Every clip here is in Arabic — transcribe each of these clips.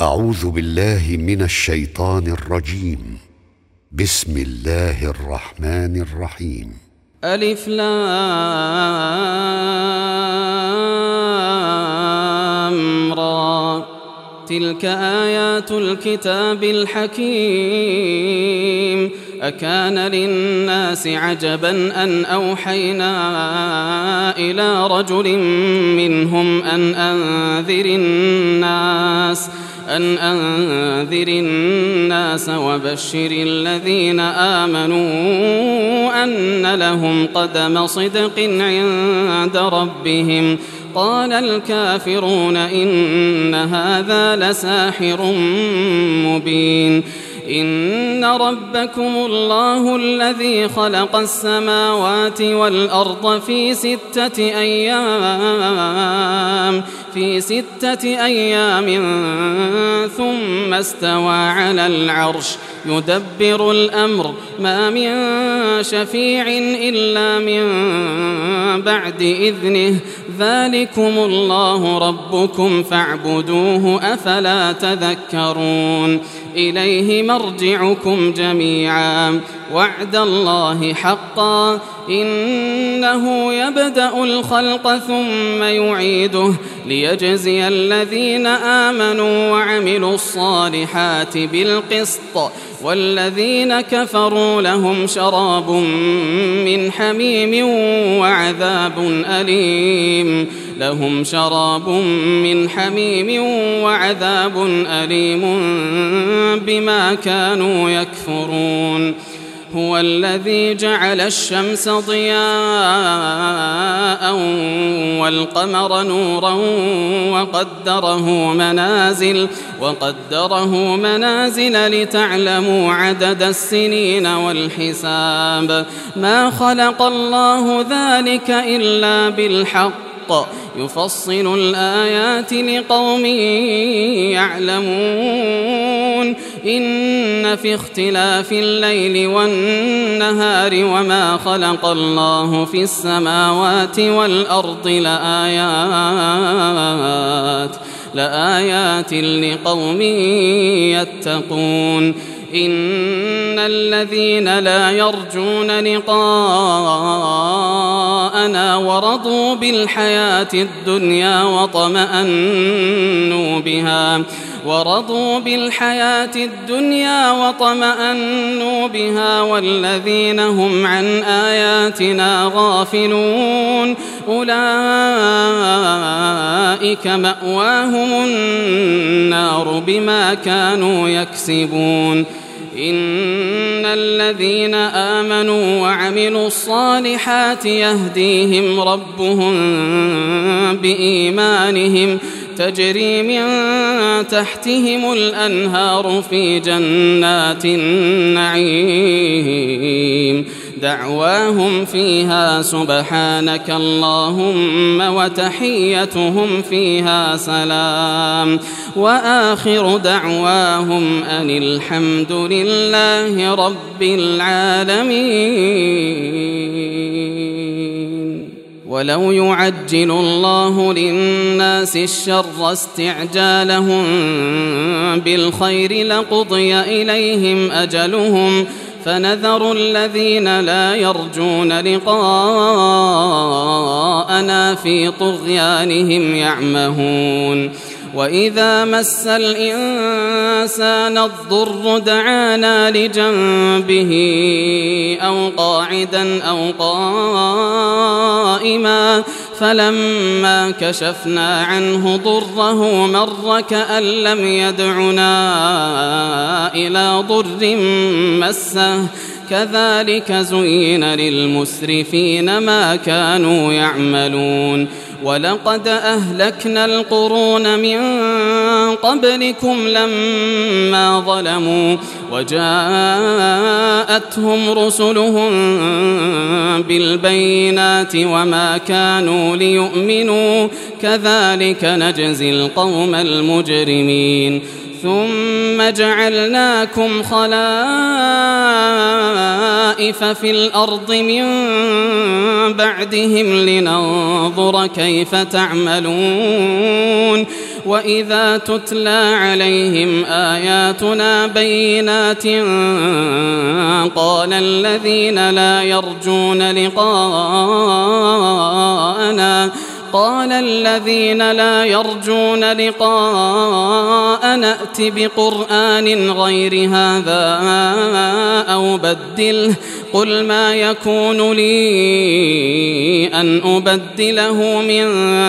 أعوذ بالله من الشيطان الرجيم. بسم الله الرحمن الرحيم. ألف لام را، تلك آيات الكتاب الحكيم. أكان للناس عجبا أن أوحينا إلى رجل منهم أن أنذر الناس وبشر الذين آمنوا أن لهم قدم صدق عند ربهم. قال الكافرون إن هذا لساحر مبين. إن ربكم الله الذي خلق السماوات والأرض في 6 أيام ثم استوى على العرش يدبر الأمر ما من شفيع إلا من بعد إذنه. ذلكم الله ربكم فاعبدوه أفلا تذكرون. إليه مرجعكم جميعا وعد الله حقا إنه يبدأ الخلق ثم يعيده ليجزي الذين آمنوا وعملوا الصالحات بالقسط والذين كفروا لهم شراب من حميم وعذاب أليم بما كانوا يكفرون. هو الذي جعل الشمس ضياء والقمر نورا وقدره منازل لتعلموا عدد السنين والحساب. ما خلق الله ذلك إلا بالحق يفصل الآيات لقوم يعلمون. إن في اختلاف الليل والنهار وما خلق الله في السماوات والأرض لآيات لقوم يتقون. إن الذين لا يرجون لقاءنا ورضوا بالحياة الدنيا وطمأنوا بها والذين هم عن آياتنا غافلون أولئك مأواهم النار بما كانوا يكسبون. إن الذين آمنوا وعملوا الصالحات يهديهم ربهم بإيمانهم تجري من تحتهم الأنهار في جنات النعيم. دعواهم فيها سبحانك اللهم وتحيتهم فيها سلام وآخر دعواهم أن الحمد لله رب العالمين. ولو يعجل الله للناس الشر استعجالهم بالخير لقضي إليهم أجلهم فنذر الذين لا يرجون لقاءنا في طغيانهم يعمهون. وإذا مس الإنسان الضر دعانا لجنبه أو قاعدا أو قائما فلما كشفنا عنه ضره مر كأن لم يدعنا إلى ضر مسه كذلك زين للمسرفين ما كانوا يعملون. ولقد أهلكنا القرون من قبلكم لما ظلموا وجاءتهم رسلهم بالبينات وما كانوا ليؤمنوا كذلك نجزي القوم المجرمين. ثم جعلناكم خلائف في الأرض من بعدهم لننظر كيف تعملون وإذا تتلى عليهم آياتنا بينات قال الذين لا يرجون لقاءنا ائت بقرآن غير هذا أو بدله قل ما يكون لي أن أبدله من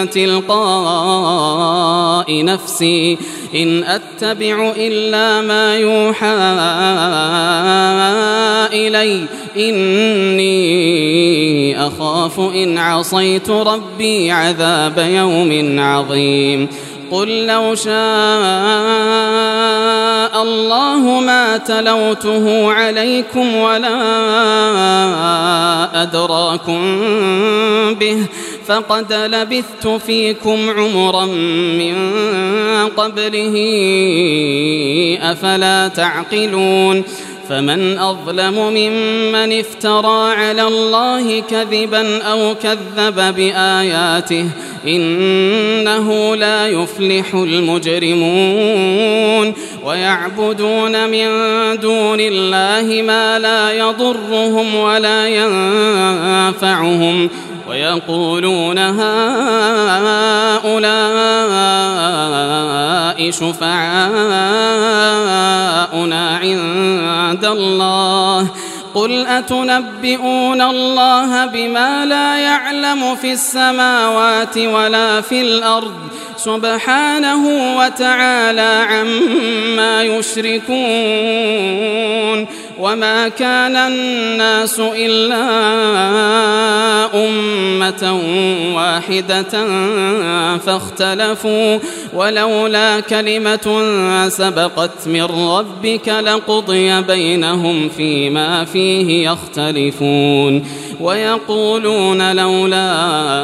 تلقاء نفسي إن أتبع إلا ما يوحى إلي إني أخاف إن عصيت ربي عذاب يوم عظيم قل لو شاء الله ما تلوته عليكم ولا أدراكم به فقد لبثت فيكم عمرا من قبله أفلا تعقلون فمن أظلم ممن افترى على الله كذبا أو كذب بآياته إنه لا يفلح المجرمون ويعبدون من دون الله ما لا يضرهم ولا ينفعهم ويقولون هؤلاء شفعاؤنا عند الله قل أتنبئون الله بما لا يعلم في السماوات ولا في الأرض سبحانه وتعالى عما يشركون وما كان الناس إلا أمة واحدة فاختلفوا ولولا كلمة سبقت من ربك لقضي بينهم فيما فيه يختلفون ويقولون لولا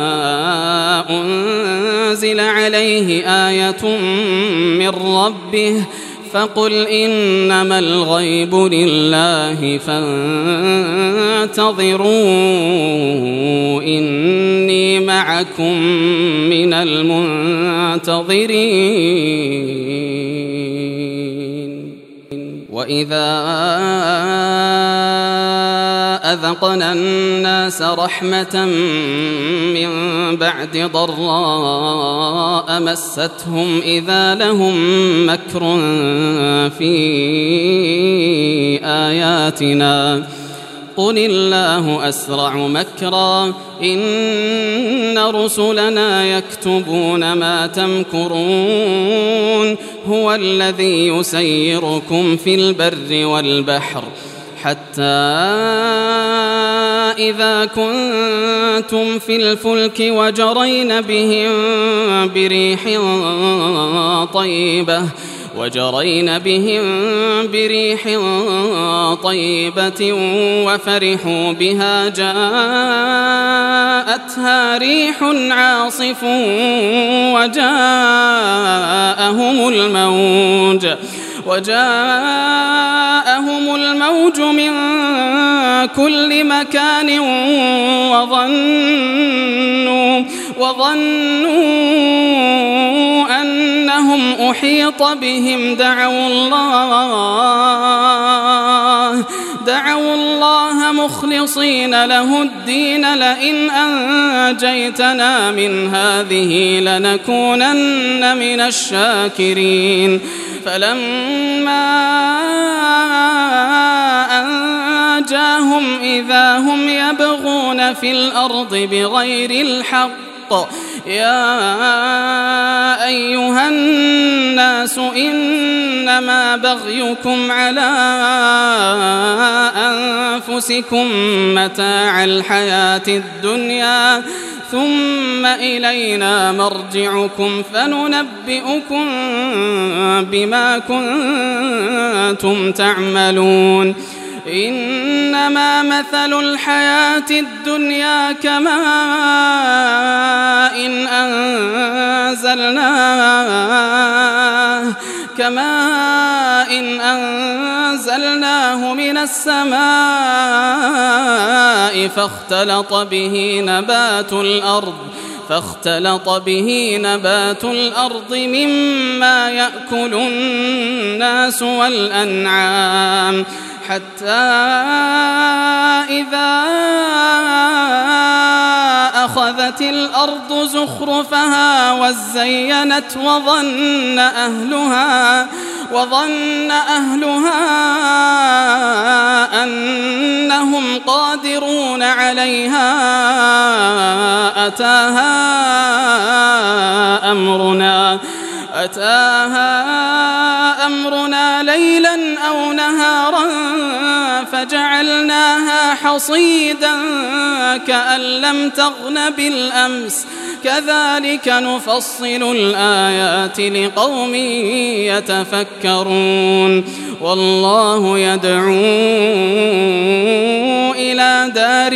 أنزل عليه آية من ربه فقل إنما الغيب لله فانتظروا إني معكم من المنتظرين وإذا أذقنا الناس رحمة من بعد ضراء مستهم إذا لهم مكر في آياتنا قل الله أسرع مكرا إن رسلنا يكتبون ما تمكرون هو الذي يسيركم في البر والبحر حتى إذا كنتم في الفلك وجرين بهم بريح طيبة وفرحوا بها جاءتها ريح عاصف وجاءهم الموج من كل مكان وظنوا أنهم أحيط بهم دعوا الله مخلصين له الدين لئن أنجيتنا من هذه لنكونن من الشاكرين فلما أنجاهم إذا هم يبغون في الأرض بغير الحق يا أيها الناس إنما بغيكم على أنفسكم متاع الحياة الدنيا ثم إلينا مرجعكم فننبئكم بما كنتم تعملون إنما مثل الحياة الدنيا كماء أنزلناه من السماء فاختلط به نبات الأرض فاختلط به نبات الأرض مما يأكل الناس والأنعام حتى إذا أخذت الأرض زخرفها وزينت وظن أهلها أنهم قادرون عليها أتاها أمرنا ليلا أو نهارا فجعلناها حصيدا كأن لم تغن بالأمس كذلك نفصل الآيات لقوم يتفكرون والله يدعو إلى دار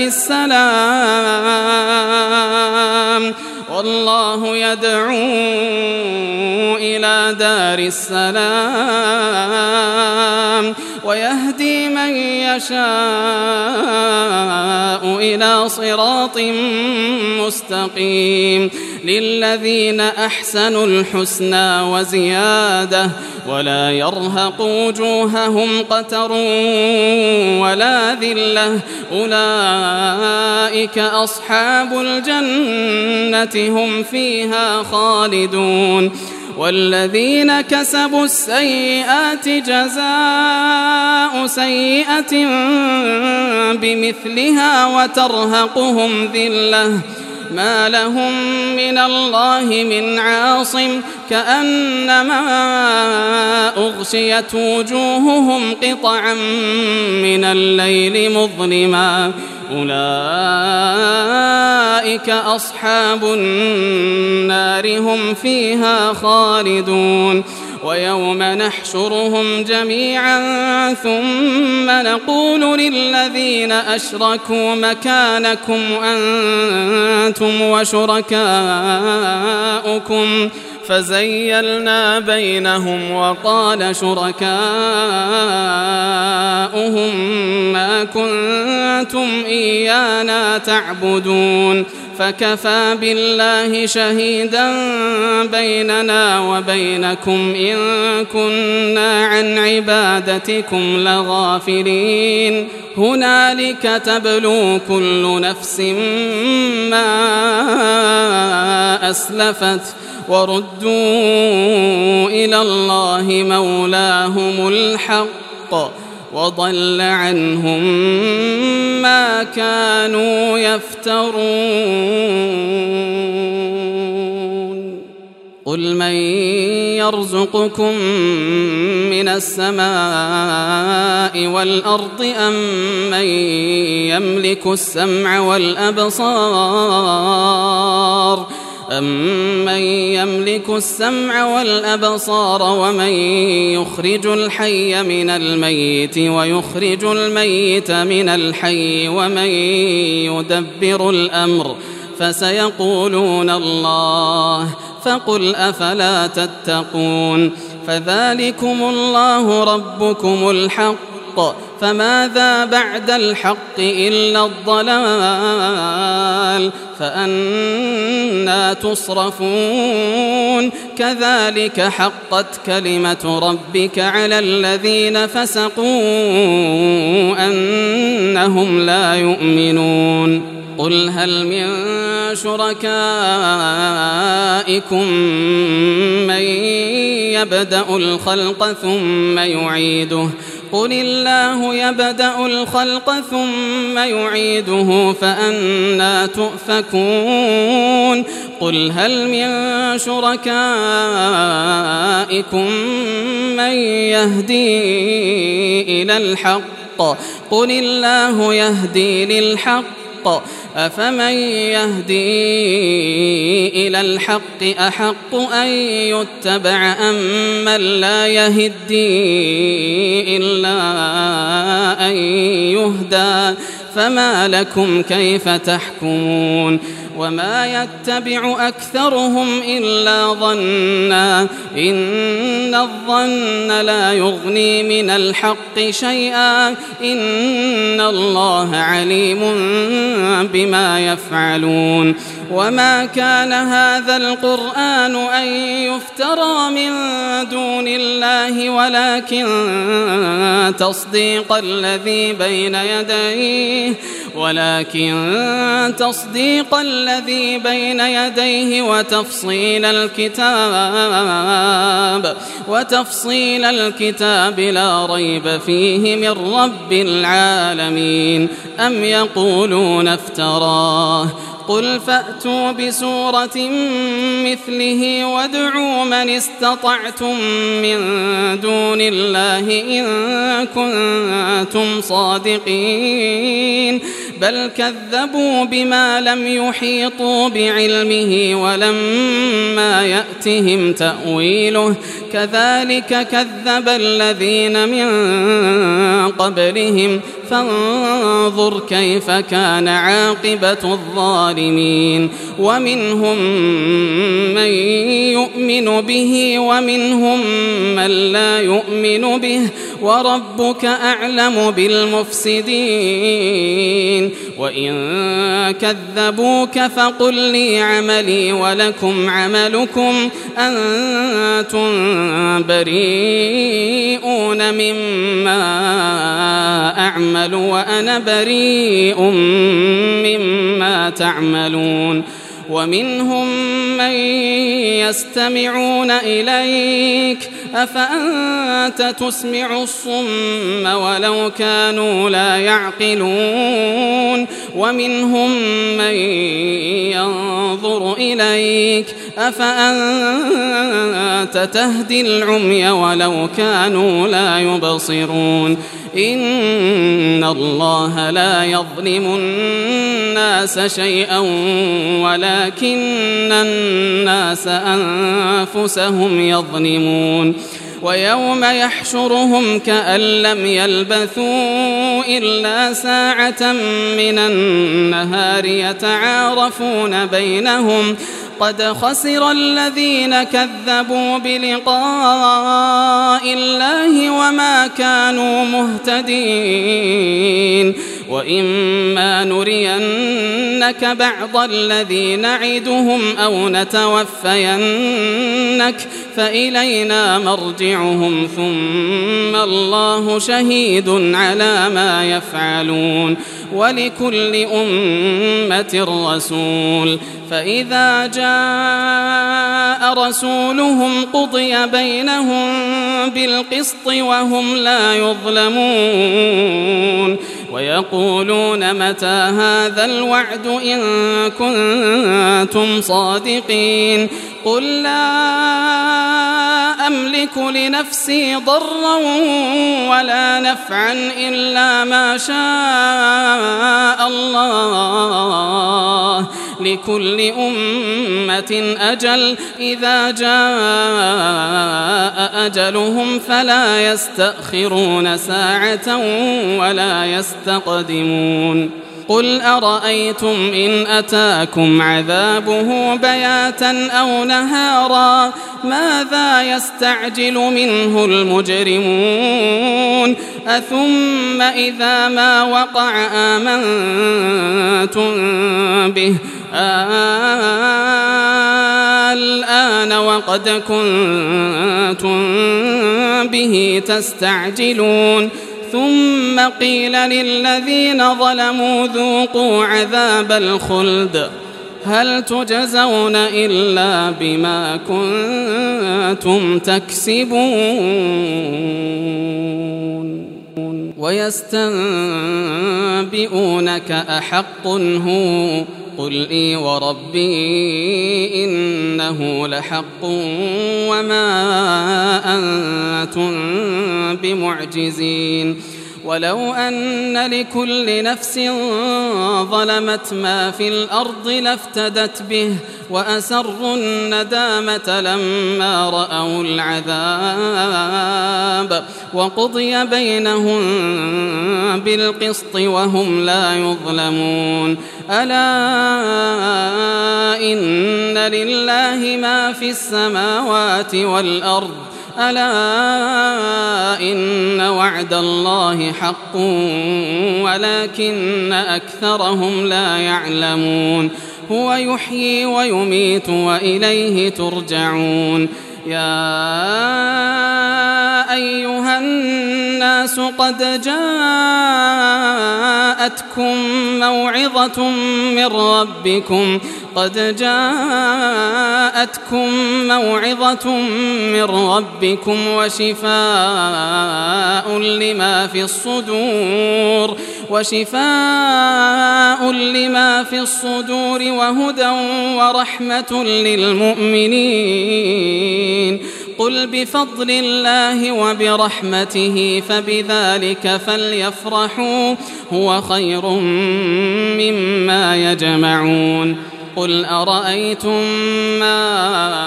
السلام ويهدي من يشاء إلى صراط مستقيم للذين أحسنوا الحسنى وزيادة ولا يرهق وجوههم قتر ولا ذلة أولئك أصحاب الجنة هم فيها خالدون والذين كسبوا السيئات جزاء سيئة بمثلها وترهقهم ذلة ما لهم من الله من عاصم كأنما أغشيت وجوههم قطعا من الليل مظلما أولئك أصحاب النار هم فيها خالدون ويوم نحشرهم جميعا ثم نقول للذين أشركوا مكانكم أنتم وشركاؤكم فزيلنا بينهم وقال شركاؤهم ما كنتم إيانا تعبدون فكفى بالله شهيدا بيننا وبينكم إن كنا عن عبادتكم لغافلين هنالك تبلو كل نفس ما أسلفت وردوا إلى الله مولاهم الحق وضل عنهم ما كانوا يفترون قل من يرزقكم من السماء والأرض أم من يملك السمع والأبصار ومن يخرج الحي من الميت ويخرج الميت من الحي ومن يدبر الأمر فسيقولون الله فقل أفلا تتقون فذلكم الله ربكم الحق فماذا بعد الحق إلا الضلال فأنى تصرفون كذلك حقت كلمة ربك على الذين فسقوا أنهم لا يؤمنون قل هل من شركائكم من يبدأ الخلق ثم يعيده قل الله يبدأ الخلق ثم يعيده فأنى تؤفكون قل هل من شركائكم من يهدي إلى الحق قل الله يهدي للحق أفمن يهدي إلى الحق أحق أن يتبع أم من لا يهدي إلا أن يهدى فما لكم كيف تحكمون وما يتبع أكثرهم إلا ظنا إن الظن لا يغني من الحق شيئا إن الله عليم بما يفعلون وما كان هذا القرآن أن يفترى من دون الله ولكن تصديق الذي بين يديه وتفصيل الكتاب لا ريب فيه من رب العالمين. أم يقولون افتراه قل فأتوا بسورة مثله وادعوا من استطعتم من دون الله إن كنتم صادقين بل كذبوا بما لم يحيطوا بعلمه ولما يأتهم تأويله كذلك كذب الذين من قبلهم فانظر كيف كان عاقبة الظالمين. ومنهم من يؤمن به ومنهم من لا يؤمن به وربك أعلم بالمفسدين. وإن كذبوك فقل لي عملي ولكم عملكم أنتم بريئون مما أعمل وأنا بريء مما تعملون. ومنهم من يستمعون إليك أفأنت تسمع الصم ولو كانوا لا يعقلون. ومنهم من ينظر إليك أفأنت تهدي العمي ولو كانوا لا يبصرون. إن الله لا يظلم الناس شيئا ولكن الناس أنفسهم يظلمون. ويوم يحشرهم كأن لم يلبثوا إلا ساعة من النهار يتعارفون بينهم قد خسر الذين كذبوا بلقاء الله وما كانوا مهتدين. وإما نرينك بعض الذي نعدهم أو نتوفينك فإلينا مرجعهم ثم الله شهيد على ما يفعلون ولكل أمة رسول فإذا جاء رسولهم قضي بينهم بالقسط وهم لا يظلمون. ويقولون متى هذا الوعد إن كنتم صادقين قل لا أملك لنفسي ضرا ولا نفعا إلا ما شاء الله لكل أمة أجل إذا جاء أجلهم فلا يستأخرون ساعة ولا يستقدمون. قل أرأيتم إن أتاكم عذابه بياتا أو نهارا ماذا يستعجل منه المجرمون أثم إذا ما وقع آمنتم به الآن وقد كنتم به تستعجلون ثم قيل للذين ظلموا ذوقوا عذاب الخلد هل تجزون إلا بما كنتم تكسبون. ويستنبئونك أحق هو قل إي وربي إنه لحق وما أنتم بمعجزين. ولو أن لكل نفس ظلمت ما في الأرض لافتدت به وأسروا الندامة لما رأوا العذاب وقضي بينهم بالقسط وهم لا يظلمون. ألا إن لله ما في السماوات والأرض ألا إن وعد الله حق ولكن أكثرهم لا يعلمون. هو يحيي ويميت وإليه ترجعون. يا أيها الناس قد جاءتكم موعظة من ربكم وشفاء لما في الصدور وهدى ورحمة للمؤمنين. قل بفضل الله وبرحمته فبذلك فليفرحوا هو خير مما يجمعون. قل أرأيتم ما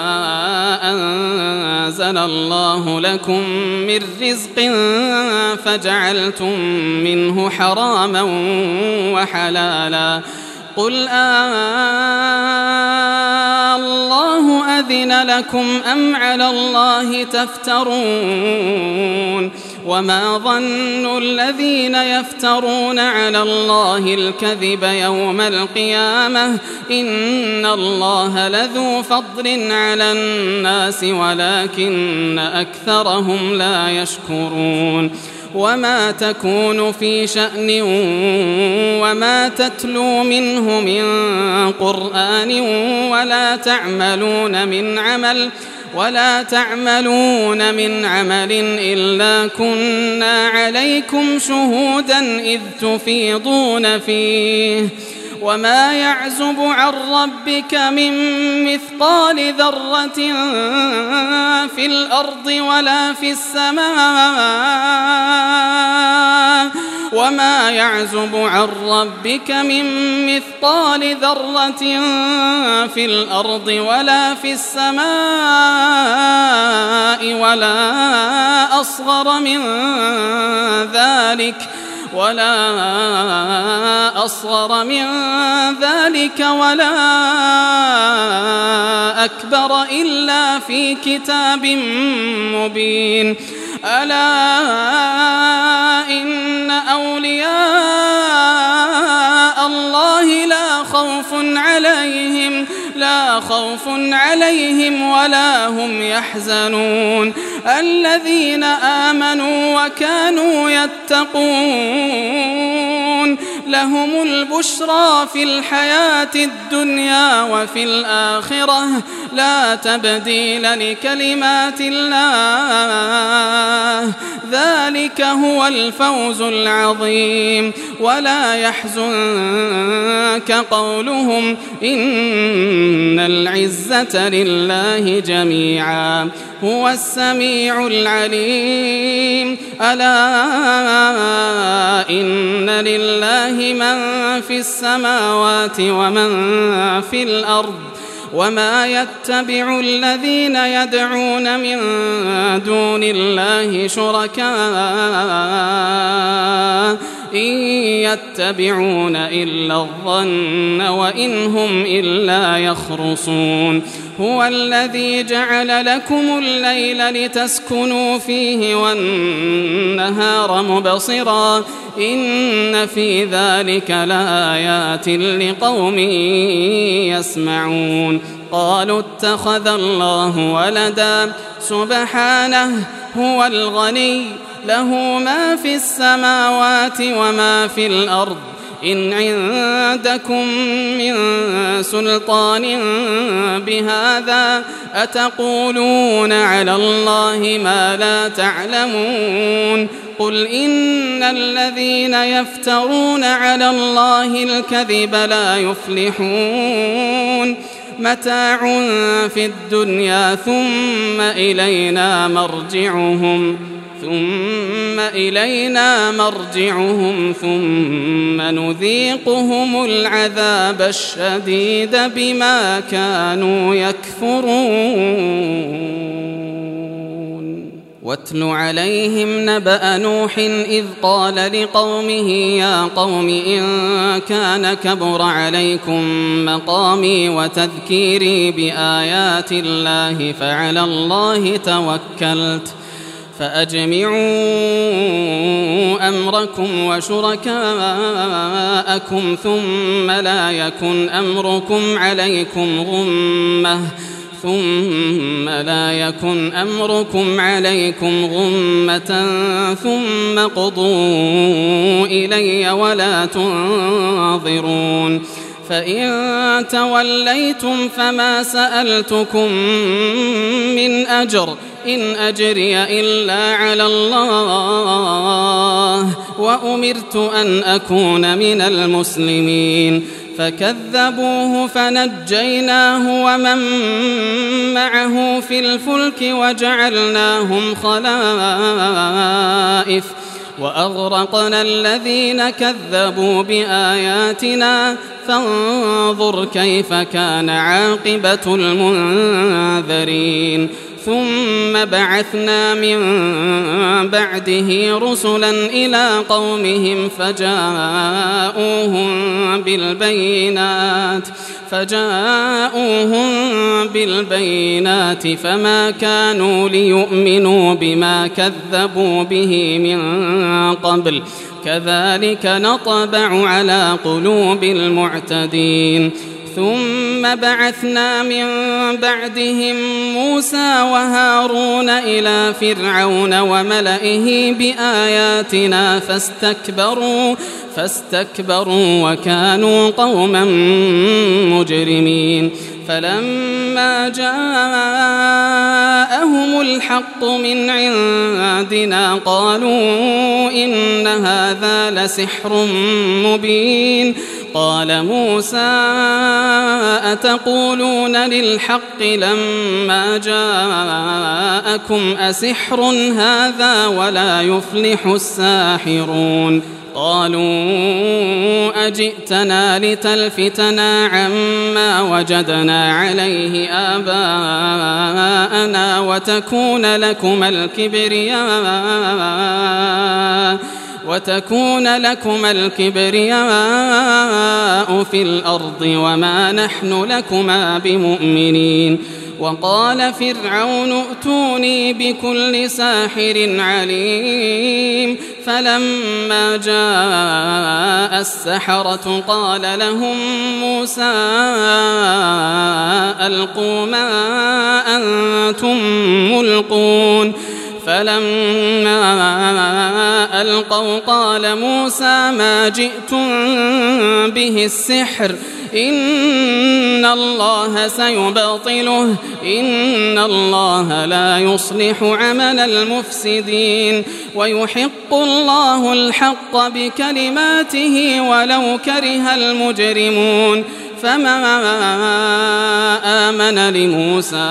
أنزل الله لكم من رزق فجعلتم منه حراما وحلالا قل الله أذن لكم أم على الله تفترون. وما ظن الذين يفترون على الله الكذب يوم القيامة إن الله لذو فضل على الناس ولكن أكثرهم لا يشكرون. وما تكون في شأن وما تتلو منه من قرآن ولا تعملون من عمل إلا كنا عليكم شهودا إذ تفيضون فيه. وما يعزب عن ربك من مثقال ذرة في الأرض ولا في السماء وما يعزب عن ربك من مثقال ذرة في الأرض ولا في السماء ولا أصغر من ذلك ولا أكبر إلا في كتاب مبين. ألا إن أولياء الله لا خوف عليهم ولا هم يحزنون الذين آمنوا وكانوا يتقون لهم البشرى في الحياة الدنيا وفي الآخرة لا تبديل لكلمات الله ذلك هو الفوز العظيم. ولا يحزنك قولهم إن العزة لله جميعا هو السميع العليم. ألا إن لله من في السماوات ومن في الأرض وما يتبع الذين يدعون من دون الله شركاء إن يتبعون إلا الظن وإن هم إلا يخرصون. هو الذي جعل لكم الليل لتسكنوا فيه والنهار مبصرا إن في ذلك لآيات لقوم يسمعون. قالوا اتخذ الله ولدا سبحانه هو الغني له ما في السماوات وما في الأرض إن عندكم من سلطان بهذا أتقولون على الله ما لا تعلمون. قل إن الذين يفترون على الله الكذب لا يفلحون. متاع في الدنيا ثم إلينا مرجعهم ثم نذيقهم العذاب الشديد بما كانوا يكفرون. واتل عليهم نبأ نوح إذ قال لقومه يا قوم إن كان كبر عليكم مقامي وتذكيري بآيات الله فعلى الله توكلت فأجمعوا وأجمعوا أمركم وشركاءكم ثم لا يكن أمركم عليكم غمة ثم قضوا إلي ولا تنظرون فإن توليتم فما سألتكم من أجر إن أجري إلا على الله وأمرت أن أكون من المسلمين فكذبوه فنجيناه ومن معه في الفلك وجعلناهم خلائف وأغرقنا الذين كذبوا بآياتنا فانظر كيف كان عاقبة المنذرين ثم بعثنا من بعده رسلا إلى قومهم فجاءوهم بالبينات فما كانوا ليؤمنوا بما كذبوا به من قبل كذلك نطبع على قلوب المعتدين ثم بعثنا من بعدهم موسى وهارون إلى فرعون وملئه بآياتنا فاستكبروا وكانوا قوما مجرمين فلما جاءهم الحق من عندنا قالوا إن هذا لسحر مبين قال موسى أتقولون للحق لما جاءكم أسحر هذا ولا يفلح الساحرون قالوا أجئتنا لتلفتنا عما وجدنا عليه آباءنا وتكون لكم الكبرياء في الأرض وما نحن لكما بمؤمنين وقال فرعون ائتوني بكل ساحر عليم فلما جاء السحرة قال لهم موسى ألقوا ما أنتم ملقون فلما ألقوا قال موسى ما جئتم به السحر إن الله سيبطله إن الله لا يصلح عمل المفسدين ويحق الله الحق بكلماته ولو كره المجرمون فما آمن لموسى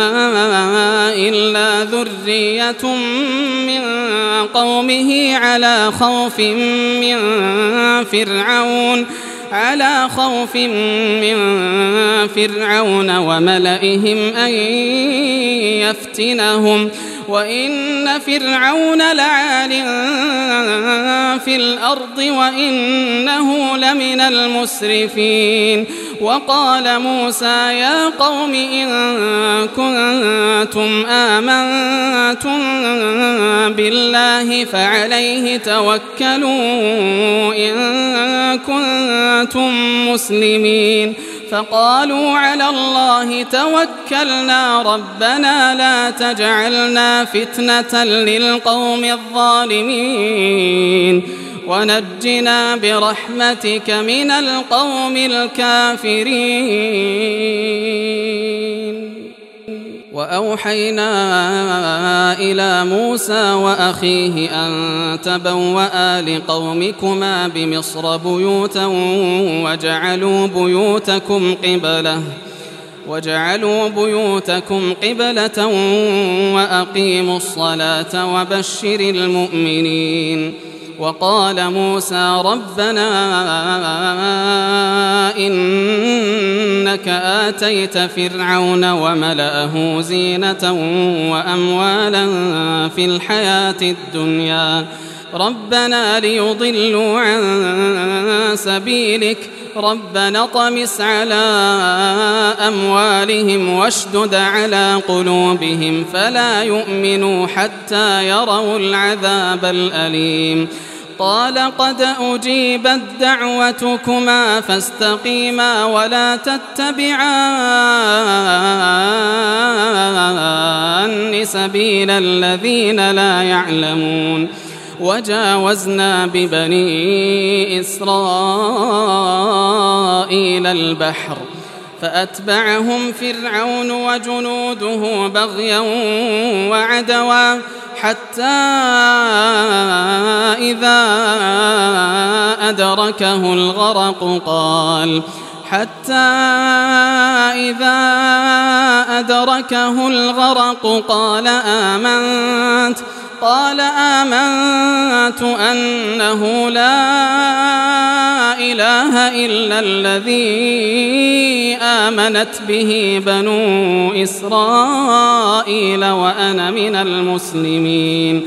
إلا ذرية من قومه على خوف من فرعون وملئهم أن يفتنهم وإن فرعون لعال في الأرض وإنه لمن المسرفين وقال موسى يا قوم إن كنتم آمنتم بالله فعليه توكلوا إن كنتم مسلمين فقالوا على الله توكلنا ربنا لا تجعلنا فتنة للقوم الظالمين ونجنا برحمتك من القوم الكافرين وأوحينا إلى موسى وأخيه أن تبوأ لقومكما بمصر بيوتا وجعلوا بيوتكم قبلة وأقيموا الصلاة وبشر المؤمنين وقال موسى ربنا إنك آتيت فرعون وملأه زينة وأموالا في الحياة الدنيا ربنا ليضلوا عن سبيلك ربنا اطمس على أموالهم واشدد على قلوبهم فلا يؤمنوا حتى يروا العذاب الأليم قال قد أجيبت دعوتكما فاستقيما ولا تتبعان سبيل الذين لا يعلمون وجاوزنا ببني إسرائيل البحر فأتبعهم فرعون وجنوده بغيا وعدوا حتى إذا أدركه الغرق قال آمنت أنه لا إله إلا الذي آمنت به بنو إسرائيل وأنا من المسلمين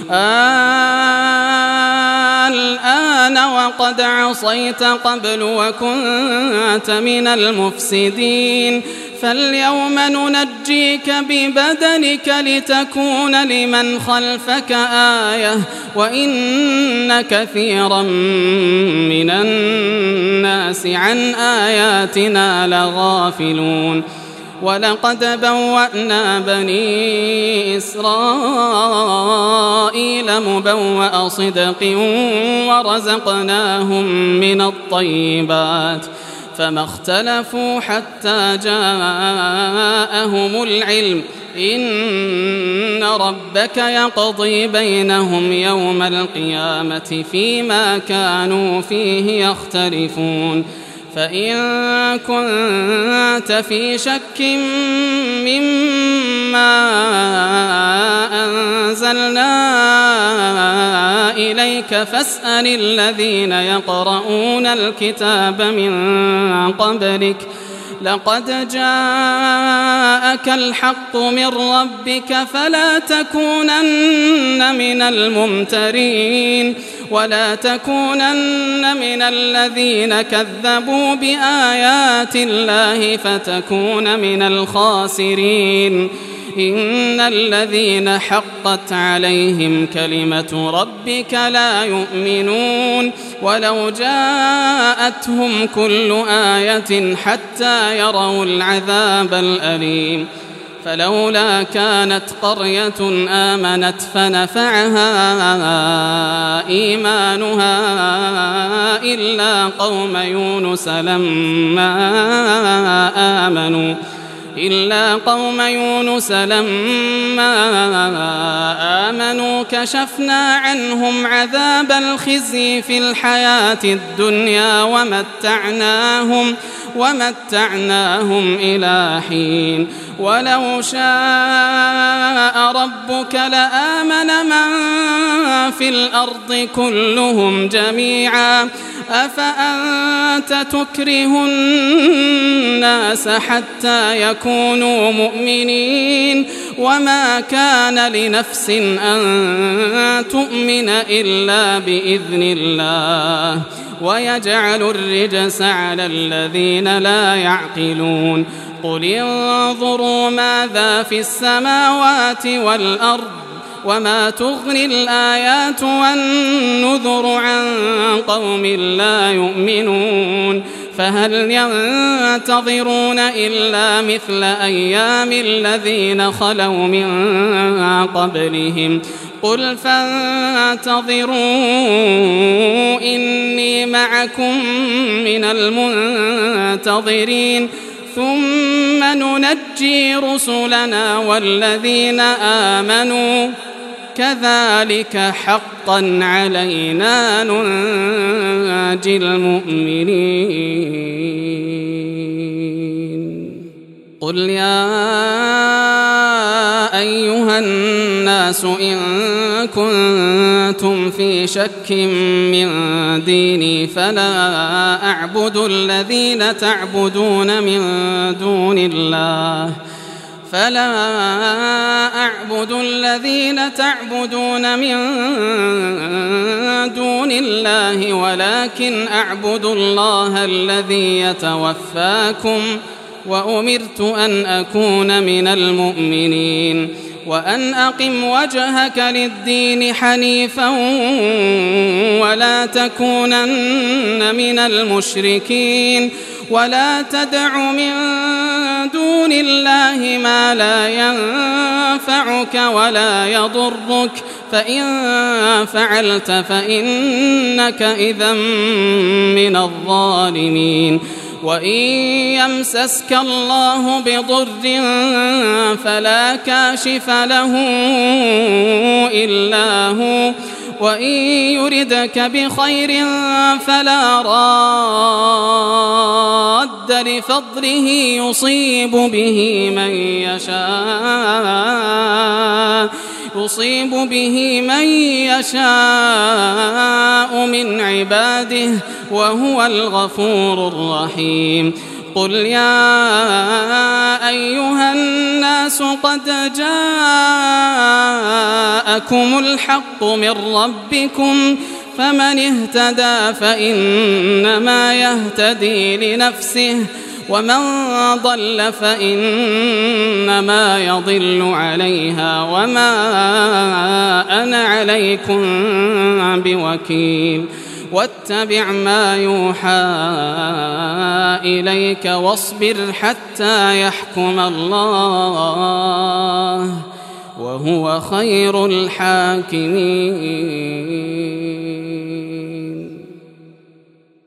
الآن وقد عصيت قبل وكنت من المفسدين فاليوم ننجيك ببدنك لتكون لمن خلفك آية وإن كثيرا من الناس عن آياتنا لغافلون ولقد بوأنا بني إسرائيل مبوأ صدق ورزقناهم من الطيبات فما اختلفوا حتى جاءهم العلم إن ربك يقضي بينهم يوم القيامة فيما كانوا فيه يختلفون فإن كنت في شك مما أنزلنا إليك فاسأل الذين يقرؤون الكتاب من قبلك لقد جاءك الحق من ربك فلا تكونن من الممترين ولا تكونن من الذين كذبوا بآيات الله فتكون من الخاسرين إن الذين حقت عليهم كلمة ربك لا يؤمنون ولو جاءتهم كل آية حتى يروا العذاب الأليم فلولا كانت قرية آمنت فنفعها إيمانها إلا قوم يونس لما آمنوا كشفنا عنهم عذاب الخزي في الحياة الدنيا ومتعناهم إلى حين ولو شاء ربك لآمن من في الأرض كلهم جميعا أفأنت تكره الناس حتى يكونوا مؤمنين وما كان لنفس أن تؤمن إلا بإذن الله ويجعل الرجس على الذين لا يعقلون قل انظروا ماذا في السماوات والأرض وما تغني الآيات والنذر عن قوم لا يؤمنون فهل ينتظرون إلا مثل أيام الذين خلوا من قبلهم قل فانتظروا إني معكم من المنتظرين ثم ننجي رسلنا والذين آمنوا كذلك حقا علينا ننجي المؤمنين قل يا أيها الناس إن كنتم في شك من ديني فلا أعبد الذين تعبدون من دون الله ولكن أعبد الله الذي يتوفاكم وأمرت أن أكون من المؤمنين وأن أقم وجهك للدين حنيفا ولا تكونن من المشركين ولا تدع من دون الله ما لا ينفعك ولا يضرك فإن فعلت فإنك إذا من الظالمين وإن يمسسك الله بضر فلا كاشف له إلا هو وإن يردك بخير فلا راد لفضله يصيب به من يشاء من عباده وهو الغفور الرحيم قل يا أيها الناس قد جاءكم الحق من ربكم فمن اهتدى فإنما يهتدي لنفسه ومن ضل فإنما يضل عليها وما أنا عليكم بوكيل واتبع ما يوحى إليك واصبر حتى يحكم الله وهو خير الحاكمين.